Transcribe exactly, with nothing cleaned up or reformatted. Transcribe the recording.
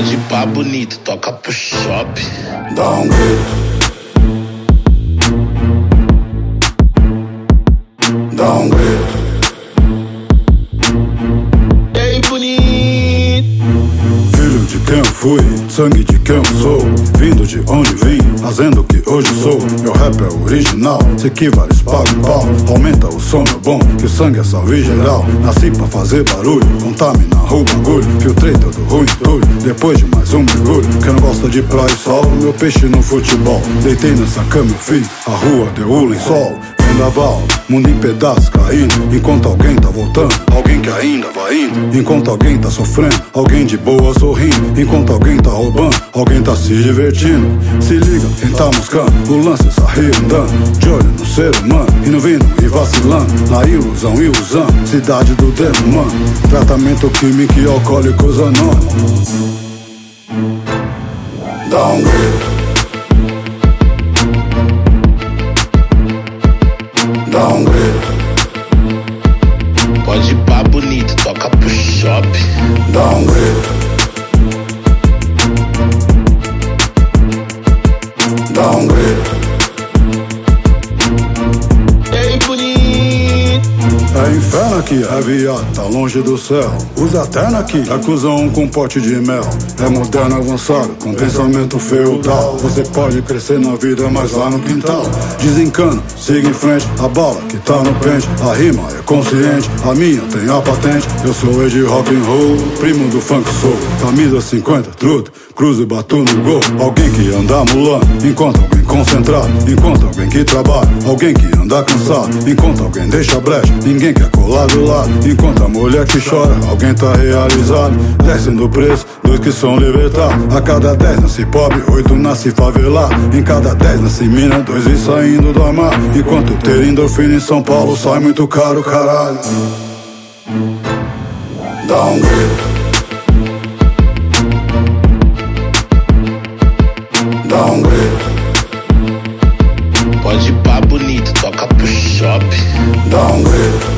Pode ir pá bonito, toca pro shopping. Dá um grito. Dá um grito. Ei, bonito. Filho de quem eu fui, sangue de quem eu sou, vindo de onde vim, fazendo o que hoje sou. Meu rap é original, se equivales paga o pau. Aumenta o som, meu bom, que o sangue é salve geral. Nasci pra fazer barulho, contamina o bagulho. Filtrei todo o entulho, depois de mais um mergulho. Quem não gosta de praia e sol, meu peixe no futebol. Deitei nessa cama eu fiz, a rua deu o lençol. Vendaval, mundo em pedaços caindo, enquanto alguém tá voltando, alguém que ainda vai indo. Enquanto alguém tá sofrendo, alguém de boa sorrindo. Enquanto alguém tá roubando, alguém tá se divertindo. Se liga, quem tá moscando, o lance é sair andando, de olho no ser humano, indo vindo e vacilando, na ilusão e usando, cidade do demônio, tratamento químico e alcoólicos anônimos. Dá um grito. Dá um grito. Pode ir pá bonito, toca pro shopping. Dá um grito. Dá um grito. Ei, bonito. É inferno aqui, é viado, tá longe do céu. Usa terno aqui, acusam um com pote de mel. É moderno avançado, com pensamento feudal. Você pode crescer na vida, mas lá no quintal. Desencana, siga em frente, a bala que tá no pente. A rima é consciente, a minha tem a patente. Eu sou Ed rock and roll, primo do funk soul. Camisa cinquenta, truta, cruzo e bato no gol. Alguém que anda mulando, enquanto alguém concentrado. Enquanto alguém que trabalha, alguém que anda cansado. Enquanto alguém deixa brecha, ninguém quer colar do lado. Enquanto a mulher que chora, alguém tá realizado. Descendo o preço, dois que são libertados. A cada dez nasce pobre, oito nasce favelado. Em cada dez nasce mina, dois e saindo do mar. Enquanto ter endorfina em São Paulo sai muito caro, caralho. Dá um grito. Dá um grito. Pode ir pá bonito, toca pro shopping. Dá um grito.